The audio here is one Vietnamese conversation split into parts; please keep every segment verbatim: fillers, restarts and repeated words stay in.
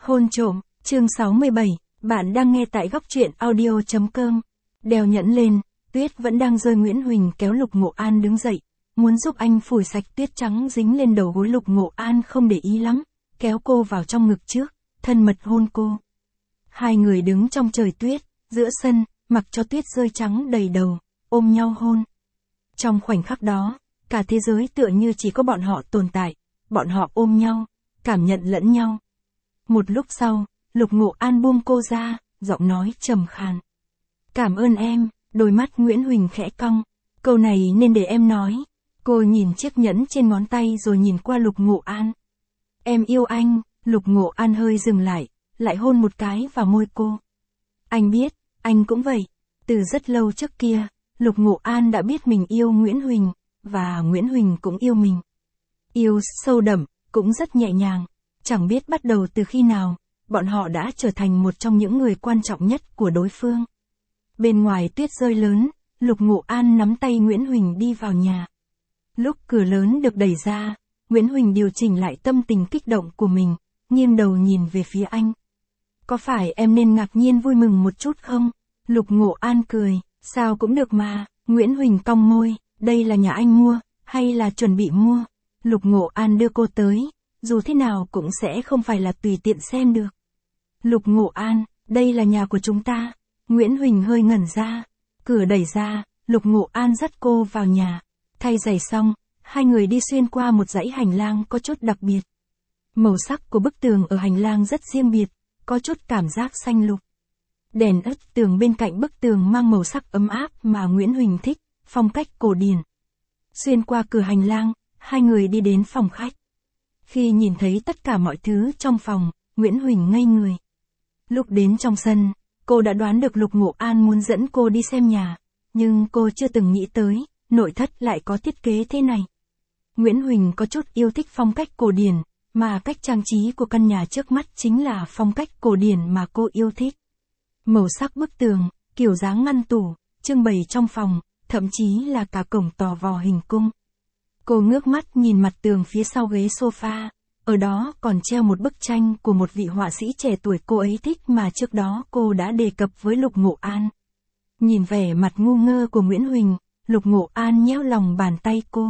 Hôn trộm, chương sáu mươi bảy, bạn đang nghe tại góc truyện audio chấm com. Đeo nhẫn lên, tuyết vẫn đang rơi. Nguyễn Huỳnh kéo Lục Ngộ An đứng dậy, muốn giúp anh phủi sạch tuyết trắng dính lên đầu gối. Lục Ngộ An không để ý lắm, kéo cô vào trong ngực trước, thân mật hôn cô. Hai người đứng trong trời tuyết, giữa sân, mặc cho tuyết rơi trắng đầy đầu, ôm nhau hôn. Trong khoảnh khắc đó, cả thế giới tựa như chỉ có bọn họ tồn tại, bọn họ ôm nhau, cảm nhận lẫn nhau. Một lúc sau, Lục Ngộ An buông cô ra, giọng nói trầm khàn. Cảm ơn em, đôi mắt Nguyễn Huỳnh khẽ cong. Câu này nên để em nói. Cô nhìn chiếc nhẫn trên ngón tay rồi nhìn qua Lục Ngộ An. Em yêu anh. Lục Ngộ An hơi dừng lại, lại hôn một cái vào môi cô. Anh biết, anh cũng vậy. Từ rất lâu trước kia, Lục Ngộ An đã biết mình yêu Nguyễn Huỳnh, và Nguyễn Huỳnh cũng yêu mình. Yêu sâu đậm, cũng rất nhẹ nhàng. Chẳng biết bắt đầu từ khi nào, bọn họ đã trở thành một trong những người quan trọng nhất của đối phương. Bên ngoài tuyết rơi lớn, Lục Ngộ An nắm tay Nguyễn Huỳnh đi vào nhà. Lúc cửa lớn được đẩy ra, Nguyễn Huỳnh điều chỉnh lại tâm tình kích động của mình, nghiêng đầu nhìn về phía anh. Có phải em nên ngạc nhiên vui mừng một chút không? Lục Ngộ An cười, sao cũng được mà. Nguyễn Huỳnh cong môi, đây là nhà anh mua, hay là chuẩn bị mua? Lục Ngộ An đưa cô tới, dù thế nào cũng sẽ không phải là tùy tiện xem được. Lục Ngộ An, đây là nhà của chúng ta. Nguyễn Huỳnh hơi ngẩn ra. Cửa đẩy ra, Lục Ngộ An dắt cô vào nhà. Thay giày xong, hai người đi xuyên qua một dãy hành lang có chút đặc biệt. Màu sắc của bức tường ở hành lang rất riêng biệt, có chút cảm giác xanh lục. Đèn ất tường bên cạnh bức tường mang màu sắc ấm áp mà Nguyễn Huỳnh thích, phong cách cổ điển. Xuyên qua cửa hành lang, hai người đi đến phòng khách. Khi nhìn thấy tất cả mọi thứ trong phòng, Nguyễn Huỳnh ngây người. Lúc đến trong sân, cô đã đoán được Lục Ngộ An muốn dẫn cô đi xem nhà, nhưng cô chưa từng nghĩ tới, nội thất lại có thiết kế thế này. Nguyễn Huỳnh có chút yêu thích phong cách cổ điển, mà cách trang trí của căn nhà trước mắt chính là phong cách cổ điển mà cô yêu thích. Màu sắc bức tường, kiểu dáng ngăn tủ, trưng bày trong phòng, thậm chí là cả cổng tò vò hình cung. Cô ngước mắt nhìn mặt tường phía sau ghế sofa, ở đó còn treo một bức tranh của một vị họa sĩ trẻ tuổi cô ấy thích mà trước đó cô đã đề cập với Lục Ngộ An. Nhìn vẻ mặt ngu ngơ của Nguyễn Huỳnh, Lục Ngộ An nhéo lòng bàn tay cô.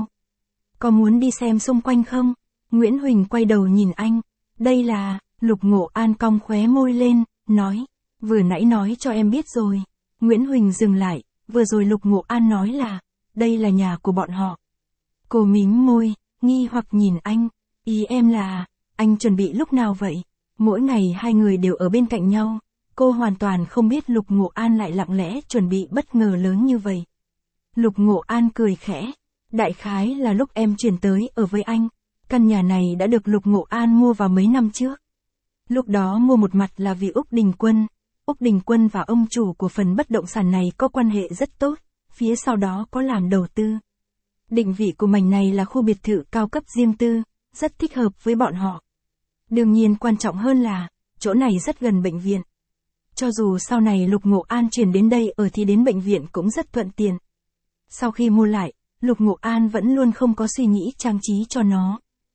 Có muốn đi xem xung quanh không? Nguyễn Huỳnh quay đầu nhìn anh. Đây là, Lục Ngộ An cong khóe môi lên, nói, vừa nãy nói cho em biết rồi. Nguyễn Huỳnh dừng lại, vừa rồi Lục Ngộ An nói là, đây là nhà của bọn họ. Cô mím môi, nghi hoặc nhìn anh. Ý em là, anh chuẩn bị lúc nào vậy? Mỗi ngày hai người đều ở bên cạnh nhau. Cô hoàn toàn không biết Lục Ngộ An lại lặng lẽ chuẩn bị bất ngờ lớn như vậy. Lục Ngộ An cười khẽ. Đại khái là lúc em chuyển tới ở với anh. Căn nhà này đã được Lục Ngộ An mua vào mấy năm trước. Lúc đó mua một mặt là vì Úc Đình Quân. Úc Đình Quân và ông chủ của phần bất động sản này có quan hệ rất tốt. Phía sau đó có làm đầu tư. Định vị của mảnh này là khu biệt thự cao cấp riêng tư, rất thích hợp với bọn họ. Đương nhiên quan trọng hơn là, chỗ này rất gần bệnh viện. Cho dù sau này Lục Ngộ An chuyển đến đây ở thì đến bệnh viện cũng rất thuận tiện. Sau khi mua lại, Lục Ngộ An vẫn luôn không có suy nghĩ trang trí cho nó.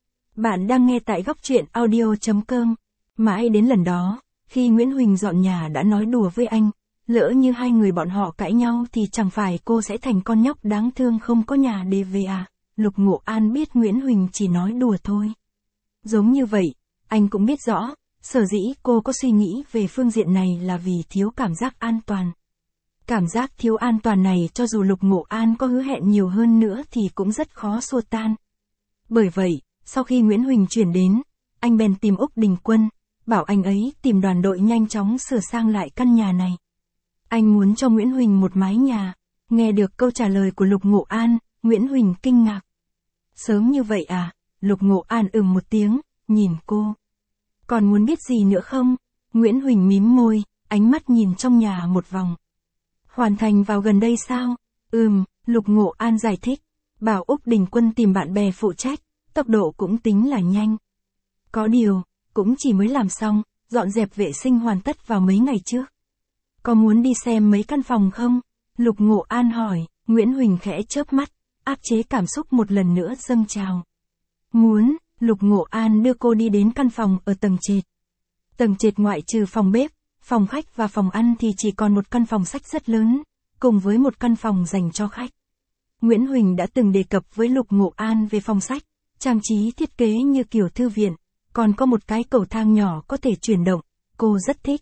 Bạn đang nghe tại góc truyện audio chấm com. Mãi đến lần đó, khi Nguyễn Huỳnh dọn nhà đã nói đùa với anh, lỡ như hai người bọn họ cãi nhau thì chẳng phải cô sẽ thành con nhóc đáng thương không có nhà để về à? Lục Ngộ An biết Nguyễn Huỳnh chỉ nói đùa thôi. Giống như vậy, anh cũng biết rõ, sở dĩ cô có suy nghĩ về phương diện này là vì thiếu cảm giác an toàn. Cảm giác thiếu an toàn này cho dù Lục Ngộ An có hứa hẹn nhiều hơn nữa thì cũng rất khó xua tan. Bởi vậy, sau khi Nguyễn Huỳnh chuyển đến, anh bèn tìm Úc Đình Quân, bảo anh ấy tìm đoàn đội nhanh chóng sửa sang lại căn nhà này. Anh muốn cho Nguyễn Huỳnh một mái nhà. Nghe được câu trả lời của Lục Ngộ An, Nguyễn Huỳnh kinh ngạc. Sớm như vậy à? Lục Ngộ An ừm một tiếng, nhìn cô. Còn muốn biết gì nữa không? Nguyễn Huỳnh mím môi, ánh mắt nhìn trong nhà một vòng. Hoàn thành vào gần đây sao? Ừm, Lục Ngộ An giải thích. Bảo Úc Đình Quân tìm bạn bè phụ trách, tốc độ cũng tính là nhanh. Có điều, cũng chỉ mới làm xong, dọn dẹp vệ sinh hoàn tất vào mấy ngày trước. Có muốn đi xem mấy căn phòng không? Lục Ngộ An hỏi. Nguyễn Huỳnh khẽ chớp mắt, áp chế cảm xúc một lần nữa dâng trào. Muốn, Lục Ngộ An đưa cô đi đến căn phòng ở tầng trệt. Tầng trệt ngoại trừ phòng bếp, phòng khách và phòng ăn thì chỉ còn một căn phòng sách rất lớn, cùng với một căn phòng dành cho khách. Nguyễn Huỳnh đã từng đề cập với Lục Ngộ An về phòng sách, trang trí thiết kế như kiểu thư viện, còn có một cái cầu thang nhỏ có thể chuyển động, cô rất thích.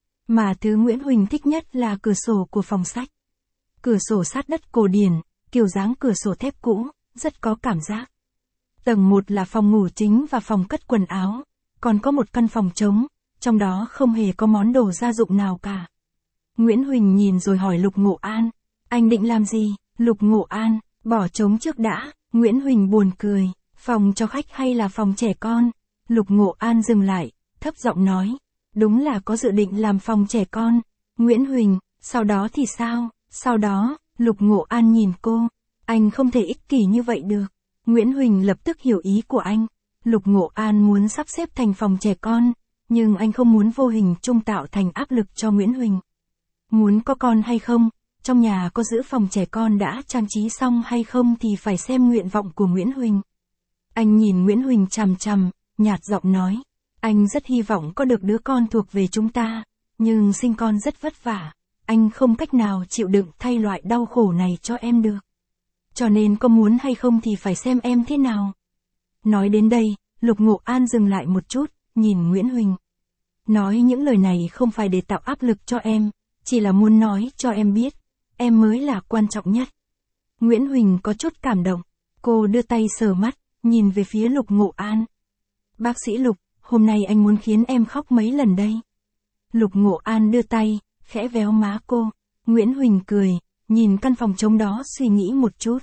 Mà thứ Nguyễn Huỳnh thích nhất là cửa sổ của phòng sách. Cửa sổ sát đất cổ điển, kiểu dáng cửa sổ thép cũ, rất có cảm giác. Tầng một là phòng ngủ chính và phòng cất quần áo, còn có một căn phòng trống, trong đó không hề có món đồ gia dụng nào cả. Nguyễn Huỳnh nhìn rồi hỏi Lục Ngộ An, anh định làm gì? Lục Ngộ An, bỏ trống trước đã. Nguyễn Huỳnh buồn cười, phòng cho khách hay là phòng trẻ con? Lục Ngộ An dừng lại, thấp giọng nói, đúng là có dự định làm phòng trẻ con. Nguyễn Huỳnh, sau đó thì sao? Sau đó, Lục Ngộ An nhìn cô, anh không thể ích kỷ như vậy được. Nguyễn Huỳnh lập tức hiểu ý của anh. Lục Ngộ An muốn sắp xếp thành phòng trẻ con, nhưng anh không muốn vô hình chung tạo thành áp lực cho Nguyễn Huỳnh. Muốn có con hay không, trong nhà có giữ phòng trẻ con đã trang trí xong hay không thì phải xem nguyện vọng của Nguyễn Huỳnh. Anh nhìn Nguyễn Huỳnh chằm chằm, nhạt giọng nói, anh rất hy vọng có được đứa con thuộc về chúng ta, nhưng sinh con rất vất vả, anh không cách nào chịu đựng thay loại đau khổ này cho em được. Cho nên có muốn hay không thì phải xem em thế nào. Nói đến đây, Lục Ngộ An dừng lại một chút, nhìn Nguyễn Huỳnh. Nói những lời này không phải để tạo áp lực cho em, chỉ là muốn nói cho em biết, em mới là quan trọng nhất. Nguyễn Huỳnh có chút cảm động, cô đưa tay sờ mắt, nhìn về phía Lục Ngộ An. Bác sĩ Lục, hôm nay anh muốn khiến em khóc mấy lần đây. Lục Ngộ An đưa tay, khẽ véo má cô. Nguyễn Huỳnh cười, nhìn căn phòng trống đó suy nghĩ một chút.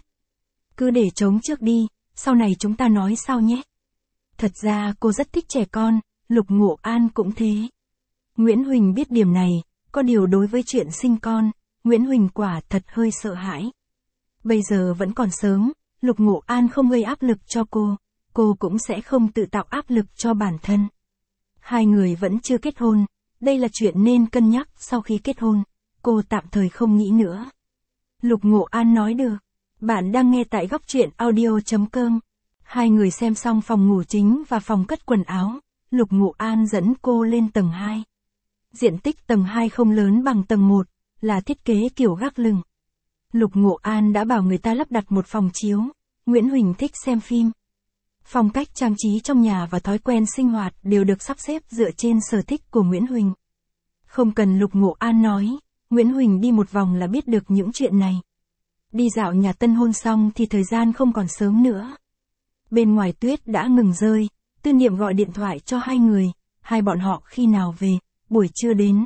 Cứ để trống trước đi, sau này chúng ta nói sau nhé. Thật ra cô rất thích trẻ con, Lục Ngộ An cũng thế. Nguyễn Huỳnh biết điểm này, có điều đối với chuyện sinh con, Nguyễn Huỳnh quả thật hơi sợ hãi. Bây giờ vẫn còn sớm, Lục Ngộ An không gây áp lực cho cô, cô cũng sẽ không tự tạo áp lực cho bản thân. Hai người vẫn chưa kết hôn, đây là chuyện nên cân nhắc sau khi kết hôn, cô tạm thời không nghĩ nữa. Lục Ngộ An nói được. Bạn đang nghe tại góc truyện audio chấm com. Hai người xem xong phòng ngủ chính và phòng cất quần áo, Lục Ngộ An dẫn cô lên tầng hai. Diện tích tầng hai không lớn bằng tầng một, là thiết kế kiểu gác lửng. Lục Ngộ An đã bảo người ta lắp đặt một phòng chiếu, Nguyễn Huỳnh thích xem phim. Phong cách trang trí trong nhà và thói quen sinh hoạt đều được sắp xếp dựa trên sở thích của Nguyễn Huỳnh. Không cần Lục Ngộ An nói, Nguyễn Huỳnh đi một vòng là biết được những chuyện này. Đi dạo nhà tân hôn xong thì thời gian không còn sớm nữa. Bên ngoài tuyết đã ngừng rơi, Tư Niệm gọi điện thoại cho hai người, hai bọn họ khi nào về, buổi trưa đến.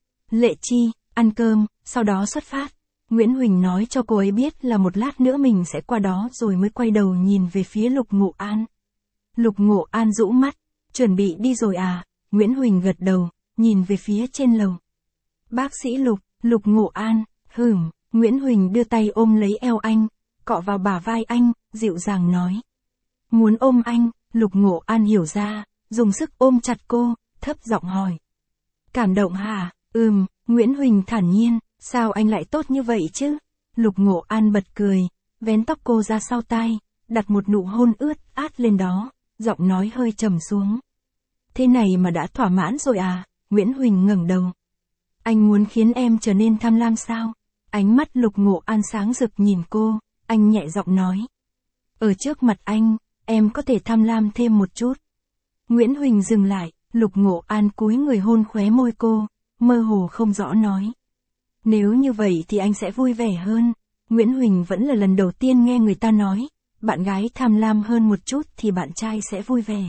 Lệ Chi, ăn cơm, sau đó xuất phát. Nguyễn Huỳnh nói cho cô ấy biết là một lát nữa mình sẽ qua đó rồi mới quay đầu nhìn về phía Lục Ngộ An. Lục Ngộ An rũ mắt, chuẩn bị đi rồi à? Nguyễn Huỳnh gật đầu, nhìn về phía trên lầu. Bác sĩ Lục, Lục Ngộ An, hửm. Nguyễn Huỳnh đưa tay ôm lấy eo anh, cọ vào bả vai anh, dịu dàng nói. Muốn ôm anh, Lục Ngộ An hiểu ra, dùng sức ôm chặt cô, thấp giọng hỏi. Cảm động hả? Ừm, Nguyễn Huỳnh thản nhiên, sao anh lại tốt như vậy chứ? Lục Ngộ An bật cười, vén tóc cô ra sau tai, đặt một nụ hôn ướt át lên đó, giọng nói hơi trầm xuống. Thế này mà đã thỏa mãn rồi à? Nguyễn Huỳnh ngẩng đầu. Anh muốn khiến em trở nên tham lam sao? Ánh mắt Lục Ngộ An sáng rực nhìn cô, anh nhẹ giọng nói. Ở trước mặt anh, em có thể tham lam thêm một chút. Nguyễn Huỳnh dừng lại, Lục Ngộ An cúi người hôn khóe môi cô, mơ hồ không rõ nói. Nếu như vậy thì anh sẽ vui vẻ hơn. Nguyễn Huỳnh vẫn là lần đầu tiên nghe người ta nói, bạn gái tham lam hơn một chút thì bạn trai sẽ vui vẻ.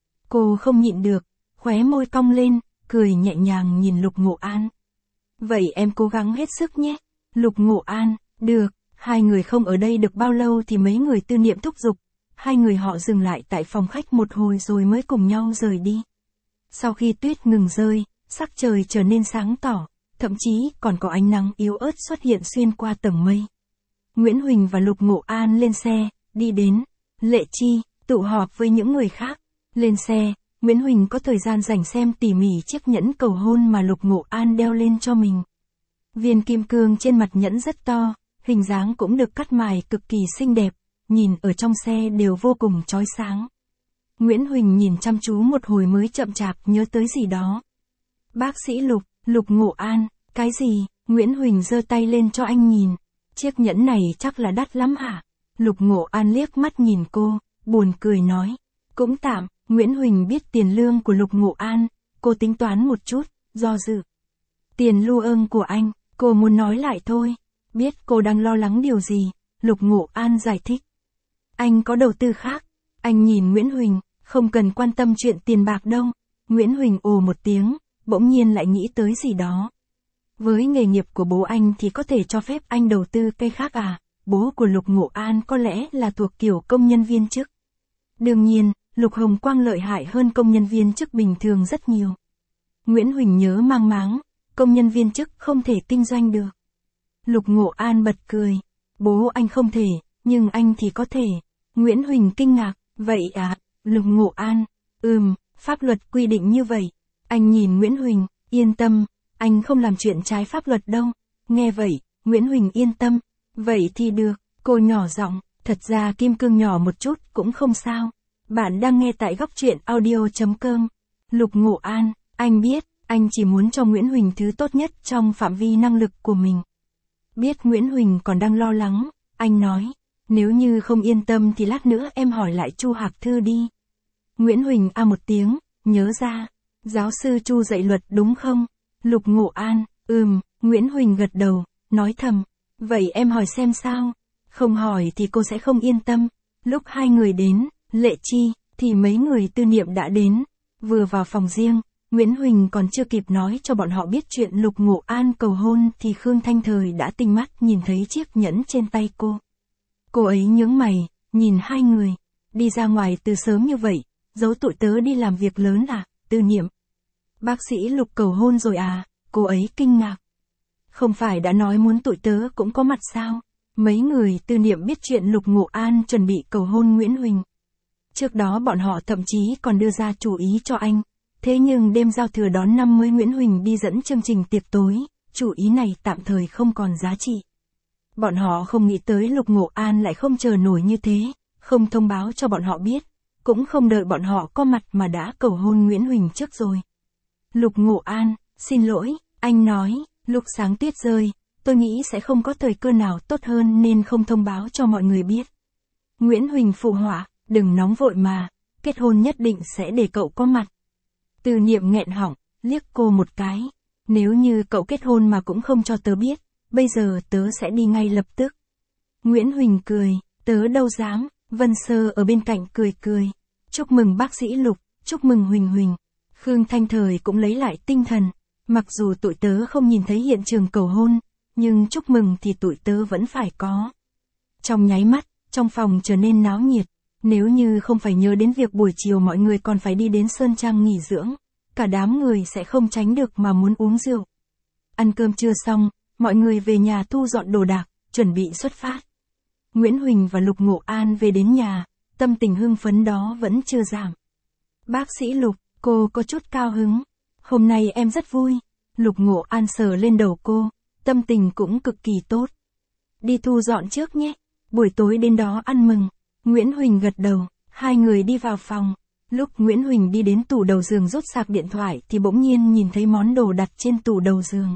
Cô không nhịn được, khóe môi cong lên, cười nhẹ nhàng nhìn Lục Ngộ An. Vậy em cố gắng hết sức nhé. Lục Ngộ An, được. Hai người không ở đây được bao lâu thì mấy người Tư Niệm thúc giục. Hai người họ dừng lại tại phòng khách một hồi rồi mới cùng nhau rời đi. Sau khi tuyết ngừng rơi, sắc trời trở nên sáng tỏ, thậm chí còn có ánh nắng yếu ớt xuất hiện xuyên qua tầng mây. Nguyễn Huỳnh và Lục Ngộ An lên xe, đi đến Lệ Chi, tụ họp với những người khác. Lên xe, Nguyễn Huỳnh có thời gian dành xem tỉ mỉ chiếc nhẫn cầu hôn mà Lục Ngộ An đeo lên cho mình. Viên kim cương trên mặt nhẫn rất to, hình dáng cũng được cắt mài cực kỳ xinh đẹp, nhìn ở trong xe đều vô cùng chói sáng. Nguyễn Huỳnh nhìn chăm chú một hồi mới chậm chạp nhớ tới gì đó. Bác sĩ Lục, Lục Ngộ An, cái gì? Nguyễn Huỳnh giơ tay lên cho anh nhìn. Chiếc nhẫn này chắc là đắt lắm hả? Lục Ngộ An liếc mắt nhìn cô, buồn cười nói. Cũng tạm. Nguyễn Huỳnh biết tiền lương của Lục Ngộ An, cô tính toán một chút, do dự. Tiền lưu ơn của anh, cô muốn nói lại thôi. Biết cô đang lo lắng điều gì, Lục Ngộ An giải thích. Anh có đầu tư khác. Anh nhìn Nguyễn Huỳnh, không cần quan tâm chuyện tiền bạc đâu. Nguyễn Huỳnh ồ một tiếng, bỗng nhiên lại nghĩ tới gì đó. Với nghề nghiệp của bố anh thì có thể cho phép anh đầu tư cây khác à? Bố của Lục Ngộ An có lẽ là thuộc kiểu công nhân viên chức. Đương nhiên, Lục Hồng Quang lợi hại hơn công nhân viên chức bình thường rất nhiều. Nguyễn Huỳnh nhớ mang máng, công nhân viên chức không thể kinh doanh được. Lục Ngộ An bật cười. Bố anh không thể, nhưng anh thì có thể. Nguyễn Huỳnh kinh ngạc, vậy à? Lục Ngộ An, ừm, pháp luật quy định như vậy. Anh nhìn Nguyễn Huỳnh, yên tâm, anh không làm chuyện trái pháp luật đâu. Nghe vậy, Nguyễn Huỳnh yên tâm. Vậy thì được, cô nhỏ giọng, thật ra kim cương nhỏ một chút cũng không sao. Bạn đang nghe tại góc truyện audio chấm com. Lục Ngộ An, anh biết, anh chỉ muốn cho Nguyễn Huỳnh thứ tốt nhất trong phạm vi năng lực của mình. Biết Nguyễn Huỳnh còn đang lo lắng, anh nói, nếu như không yên tâm thì lát nữa em hỏi lại Chu Hạc Thư đi. Nguyễn Huỳnh a một tiếng, nhớ ra, giáo sư Chu dạy luật đúng không? Lục Ngộ An, ừm, Nguyễn Huỳnh gật đầu, nói thầm, vậy em hỏi xem sao? Không hỏi thì cô sẽ không yên tâm. Lúc hai người đến, Lệ Chi, thì mấy người tư niệm đã đến. Vừa vào phòng riêng, Nguyễn Huỳnh còn chưa kịp nói cho bọn họ biết chuyện Lục Ngộ An cầu hôn thì Khương Thanh Thời đã tinh mắt nhìn thấy chiếc nhẫn trên tay cô. Cô ấy nhướng mày, nhìn hai người, đi ra ngoài từ sớm như vậy, giấu tụi tớ đi làm việc lớn à? Tư niệm. Bác sĩ Lục cầu hôn rồi à? Cô ấy kinh ngạc. Không phải đã nói muốn tụi tớ cũng có mặt sao? Mấy người tư niệm biết chuyện Lục Ngộ An chuẩn bị cầu hôn Nguyễn Huỳnh. Trước đó bọn họ thậm chí còn đưa ra chủ ý cho anh. Thế nhưng đêm giao thừa đón năm mới Nguyễn Huỳnh đi dẫn chương trình tiệc tối, chủ ý này tạm thời không còn giá trị. Bọn họ không nghĩ tới Lục Ngộ An lại không chờ nổi như thế, không thông báo cho bọn họ biết, cũng không đợi bọn họ có mặt mà đã cầu hôn Nguyễn Huỳnh trước rồi. Lục Ngộ An, xin lỗi, anh nói, lúc sáng tuyết rơi, tôi nghĩ sẽ không có thời cơ nào tốt hơn nên không thông báo cho mọi người biết. Nguyễn Huỳnh phụ họa, đừng nóng vội mà, kết hôn nhất định sẽ để cậu có mặt. Tư niệm nghẹn họng, liếc cô một cái, nếu như cậu kết hôn mà cũng không cho tớ biết, bây giờ tớ sẽ đi ngay lập tức. Nguyễn Huỳnh cười, tớ đâu dám. Vân Sơ ở bên cạnh cười cười. Chúc mừng bác sĩ Lục, chúc mừng Huỳnh Huỳnh. Khương Thanh Thời cũng lấy lại tinh thần. Mặc dù tụi tớ không nhìn thấy hiện trường cầu hôn, nhưng chúc mừng thì tụi tớ vẫn phải có. Trong nháy mắt, trong phòng trở nên náo nhiệt. Nếu như không phải nhớ đến việc buổi chiều mọi người còn phải đi đến Sơn Trang nghỉ dưỡng, cả đám người sẽ không tránh được mà muốn uống rượu. Ăn cơm trưa xong, mọi người về nhà thu dọn đồ đạc, chuẩn bị xuất phát. Nguyễn Huỳnh và Lục Ngộ An về đến nhà, tâm tình hưng phấn đó vẫn chưa giảm. Bác sĩ Lục, cô có chút cao hứng. Hôm nay em rất vui. Lục Ngộ An sờ lên đầu cô, tâm tình cũng cực kỳ tốt. Đi thu dọn trước nhé, buổi tối đến đó ăn mừng. Nguyễn Huỳnh gật đầu, hai người đi vào phòng. Lúc Nguyễn Huỳnh đi đến tủ đầu giường rút sạc điện thoại thì bỗng nhiên nhìn thấy món đồ đặt trên tủ đầu giường.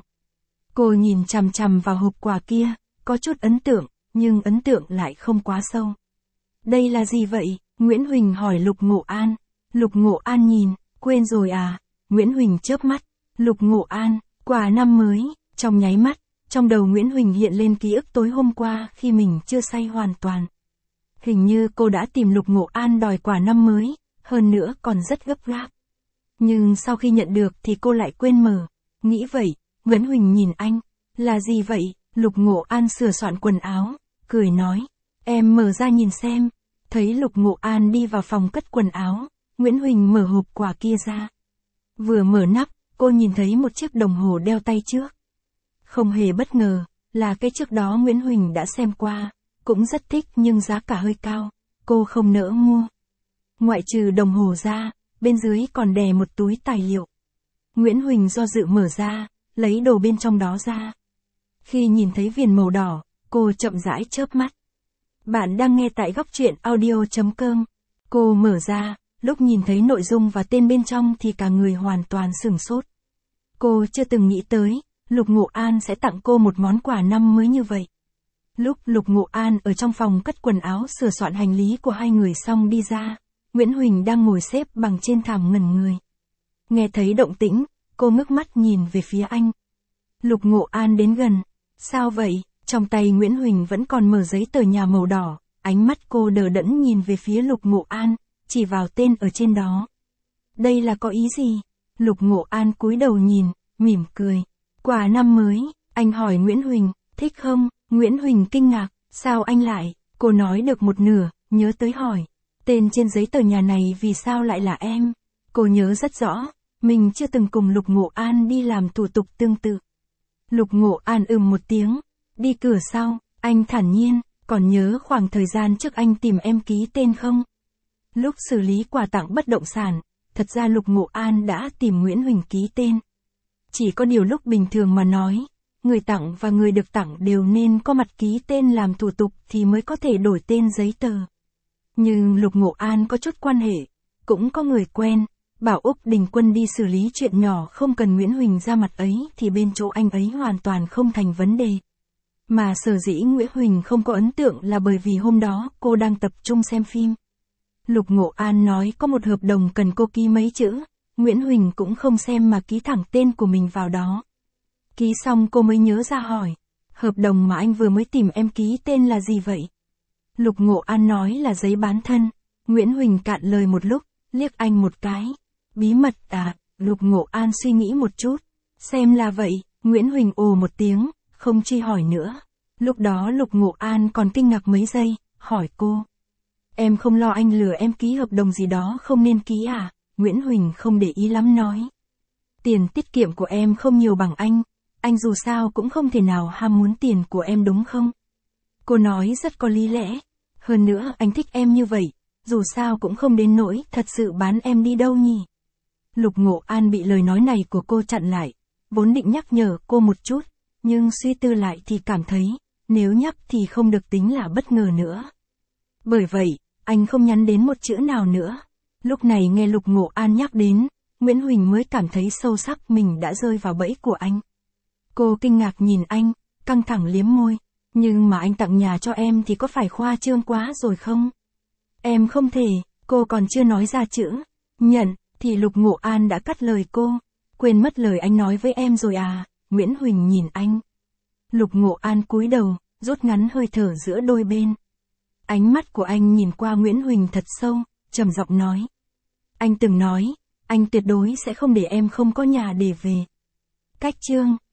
Cô nhìn chằm chằm vào hộp quà kia, có chút ấn tượng, nhưng ấn tượng lại không quá sâu. Đây là gì vậy? Nguyễn Huỳnh hỏi Lục Ngộ An. Lục Ngộ An nhìn, quên rồi à? Nguyễn Huỳnh chớp mắt. Lục Ngộ An, quà năm mới. Trong nháy mắt, trong đầu Nguyễn Huỳnh hiện lên ký ức tối hôm qua khi mình chưa say hoàn toàn. Hình như cô đã tìm Lục Ngộ An đòi quà năm mới, hơn nữa còn rất gấp gáp. Nhưng sau khi nhận được thì cô lại quên mở. Nghĩ vậy, Nguyễn Huỳnh nhìn anh. Là gì vậy? Lục Ngộ An sửa soạn quần áo, cười nói. Em mở ra nhìn xem. Thấy Lục Ngộ An đi vào phòng cất quần áo, Nguyễn Huỳnh mở hộp quà kia ra. Vừa mở nắp, cô nhìn thấy một chiếc đồng hồ đeo tay trước. Không hề bất ngờ, là cái trước đó Nguyễn Huỳnh đã xem qua, cũng rất thích nhưng giá cả hơi cao, cô không nỡ mua. Ngoại trừ đồng hồ ra, bên dưới còn đè một túi tài liệu. Nguyễn Huỳnh do dự mở ra, lấy đồ bên trong đó ra. Khi nhìn thấy viền màu đỏ, cô chậm rãi chớp mắt. Bạn đang nghe tại góc truyện audio chấm com. Cô mở ra, Lúc nhìn thấy nội dung và tên bên trong thì cả người hoàn toàn sửng sốt. Cô chưa từng nghĩ tới, Lục Ngộ An sẽ tặng cô một món quà năm mới như vậy. Lúc Lục Ngộ An ở trong phòng cất quần áo sửa soạn hành lý của hai người xong đi ra, Nguyễn Huỳnh đang ngồi xếp bằng trên thảm ngẩn người. Nghe thấy động tĩnh, cô ngước mắt nhìn về phía anh. Lục Ngộ An đến gần. Sao vậy? Trong tay Nguyễn Huỳnh vẫn còn mở giấy tờ nhà màu đỏ, ánh mắt cô đờ đẫn nhìn về phía Lục Ngộ An, chỉ vào tên ở trên đó. Đây là có ý gì? Lục Ngộ An cúi đầu nhìn, mỉm cười. Quà năm mới, anh hỏi Nguyễn Huỳnh, thích không? Nguyễn Huỳnh kinh ngạc, sao anh lại? Cô nói được một nửa, nhớ tới hỏi. Tên trên giấy tờ nhà này vì sao lại là em? Cô nhớ rất rõ, mình chưa từng cùng Lục Ngộ An đi làm thủ tục tương tự. Lục Ngộ An ừm một tiếng, đi cửa sau, anh thản nhiên, còn nhớ khoảng thời gian trước anh tìm em ký tên không? Lúc xử lý quà tặng bất động sản, thật ra Lục Ngộ An đã tìm Nguyễn Huỳnh ký tên. Chỉ có điều lúc bình thường mà nói, người tặng và người được tặng đều nên có mặt ký tên làm thủ tục thì mới có thể đổi tên giấy tờ. Nhưng Lục Ngộ An có chút quan hệ, cũng có người quen, bảo Úc Đình Quân đi xử lý chuyện nhỏ không cần Nguyễn Huỳnh ra mặt ấy thì bên chỗ anh ấy hoàn toàn không thành vấn đề. Mà sở dĩ Nguyễn Huỳnh không có ấn tượng là bởi vì hôm đó cô đang tập trung xem phim. Lục Ngộ An nói có một hợp đồng cần cô ký mấy chữ, Nguyễn Huỳnh cũng không xem mà ký thẳng tên của mình vào đó. Ký xong cô mới nhớ ra hỏi, hợp đồng mà anh vừa mới tìm em ký tên là gì vậy? Lục Ngộ An nói là giấy bán thân. Nguyễn Huỳnh cạn lời một lúc, liếc anh một cái. Bí mật à? Lục Ngộ An suy nghĩ một chút. Xem là vậy, Nguyễn Huỳnh ồ một tiếng, không truy hỏi nữa. Lúc đó Lục Ngộ An còn kinh ngạc mấy giây, hỏi cô. Em không lo anh lừa em ký hợp đồng gì đó không nên ký à? Nguyễn Huỳnh không để ý lắm nói. Tiền tiết kiệm của em không nhiều bằng anh, anh dù sao cũng không thể nào ham muốn tiền của em đúng không? Cô nói rất có lý lẽ. Hơn nữa anh thích em như vậy, dù sao cũng không đến nỗi thật sự bán em đi đâu nhỉ. Lục Ngộ An bị lời nói này của cô chặn lại, vốn định nhắc nhở cô một chút, nhưng suy tư lại thì cảm thấy, nếu nhắc thì không được tính là bất ngờ nữa. Bởi vậy, anh không nhắn đến một chữ nào nữa. Lúc này nghe Lục Ngộ An nhắc đến, Nguyễn Huỳnh mới cảm thấy sâu sắc mình đã rơi vào bẫy của anh. Cô kinh ngạc nhìn anh, căng thẳng liếm môi. Nhưng mà anh tặng nhà cho em thì có phải khoa trương quá rồi không? Em không thể, cô còn chưa nói ra chữ nhận, thì Lục Ngộ An đã cắt lời cô. Quên mất lời anh nói với em rồi à? Nguyễn Huỳnh nhìn anh. Lục Ngộ An cúi đầu, rút ngắn hơi thở giữa đôi bên. Ánh mắt của anh nhìn qua Nguyễn Huỳnh thật sâu, trầm giọng nói. Anh từng nói, anh tuyệt đối sẽ không để em không có nhà để về. Cách chương